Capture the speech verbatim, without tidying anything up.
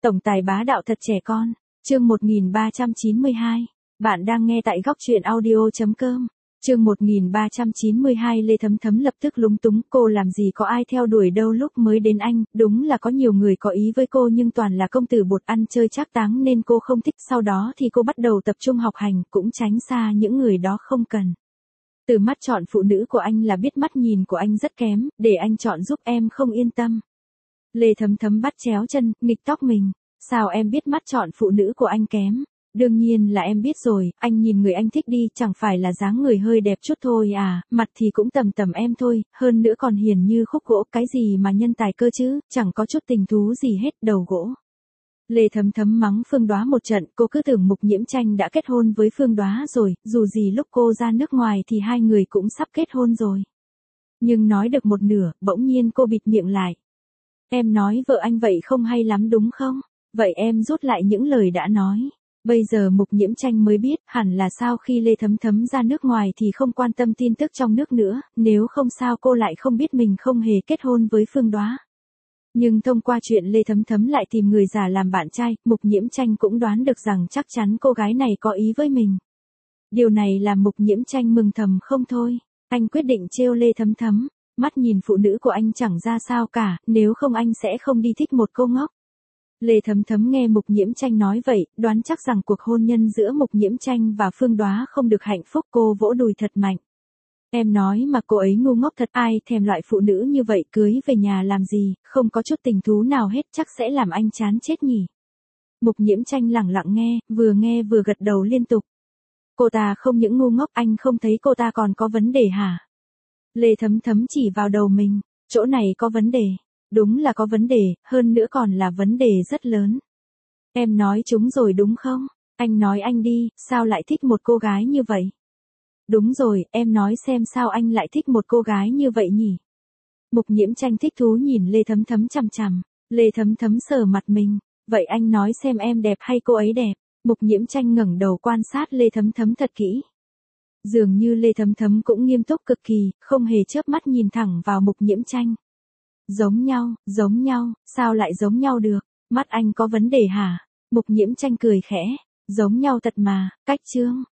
Tổng tài bá đạo thật trẻ con. Chương một nghìn ba trăm chín mươi hai. Bạn đang nghe tại góc truyện audio chấm com. Chương một nghìn ba trăm chín mươi hai. Lê Thấm Thấm lập tức lúng túng, cô làm gì có ai theo đuổi đâu lúc mới đến anh, đúng là có nhiều người có ý với cô nhưng toàn là công tử bột ăn chơi trác táng nên cô không thích, sau đó thì cô bắt đầu tập trung học hành, cũng tránh xa những người đó không cần. Từ mắt chọn phụ nữ của anh là biết mắt nhìn của anh rất kém, để anh chọn giúp em không yên tâm. Lê Thấm Thấm bắt chéo chân, nghịch tóc mình. Sao em biết mắt chọn phụ nữ của anh kém? Đương nhiên là em biết rồi, anh nhìn người anh thích đi, chẳng phải là dáng người hơi đẹp chút thôi à, mặt thì cũng tầm tầm em thôi, hơn nữa còn hiền như khúc gỗ, cái gì mà nhân tài cơ chứ, chẳng có chút tình thú gì hết, đầu gỗ. Lê Thấm Thấm mắng Phương Đoá một trận, cô cứ tưởng Mục Nhiễm Tranh đã kết hôn với Phương Đoá rồi, dù gì lúc cô ra nước ngoài thì hai người cũng sắp kết hôn rồi. Nhưng nói được một nửa, bỗng nhiên cô bịt miệng lại. Em nói vợ anh vậy không hay lắm đúng không? Vậy em rút lại những lời đã nói. Bây giờ Mục Nhiễm Tranh mới biết, hẳn là sau khi Lê Thấm Thấm ra nước ngoài thì không quan tâm tin tức trong nước nữa, nếu không sao cô lại không biết mình không hề kết hôn với Phương Đoá. Nhưng thông qua chuyện Lê Thấm Thấm lại tìm người giả làm bạn trai, Mục Nhiễm Tranh cũng đoán được rằng chắc chắn cô gái này có ý với mình. Điều này làm Mục Nhiễm Tranh mừng thầm không thôi. Anh quyết định trêu Lê Thấm Thấm. Mắt nhìn phụ nữ của anh chẳng ra sao cả, nếu không anh sẽ không đi thích một cô ngốc. Lê Thấm Thấm nghe Mục Nhiễm Tranh nói vậy, đoán chắc rằng cuộc hôn nhân giữa Mục Nhiễm Tranh và Phương Đoá không được hạnh phúc, cô vỗ đùi thật mạnh. Em nói mà cô ấy ngu ngốc thật, ai thèm loại phụ nữ như vậy, cưới về nhà làm gì, không có chút tình thú nào hết, chắc sẽ làm anh chán chết nhỉ. Mục Nhiễm Tranh lẳng lặng nghe, vừa nghe vừa gật đầu liên tục. Cô ta không những ngu ngốc, anh không thấy cô ta còn có vấn đề hả? Lê Thấm Thấm chỉ vào đầu mình, chỗ này có vấn đề. Đúng là có vấn đề, hơn nữa còn là vấn đề rất lớn. Em nói chúng rồi đúng không? Anh nói anh đi, sao lại thích một cô gái như vậy? Đúng rồi, em nói xem sao anh lại thích một cô gái như vậy nhỉ? Mục Nhiễm Tranh thích thú nhìn Lê Thấm Thấm chằm chằm. Lê Thấm Thấm sờ mặt mình. Vậy anh nói xem em đẹp hay cô ấy đẹp? Mục Nhiễm Tranh ngẩng đầu quan sát Lê Thấm Thấm thật kỹ. Dường như Lê Thấm Thấm cũng nghiêm túc cực kỳ, không hề chớp mắt nhìn thẳng vào Mục Nhiễm Tranh. Giống nhau, giống nhau, sao lại giống nhau được? Mắt anh có vấn đề hả? Mục Nhiễm Tranh cười khẽ. Giống nhau thật mà, cách trương.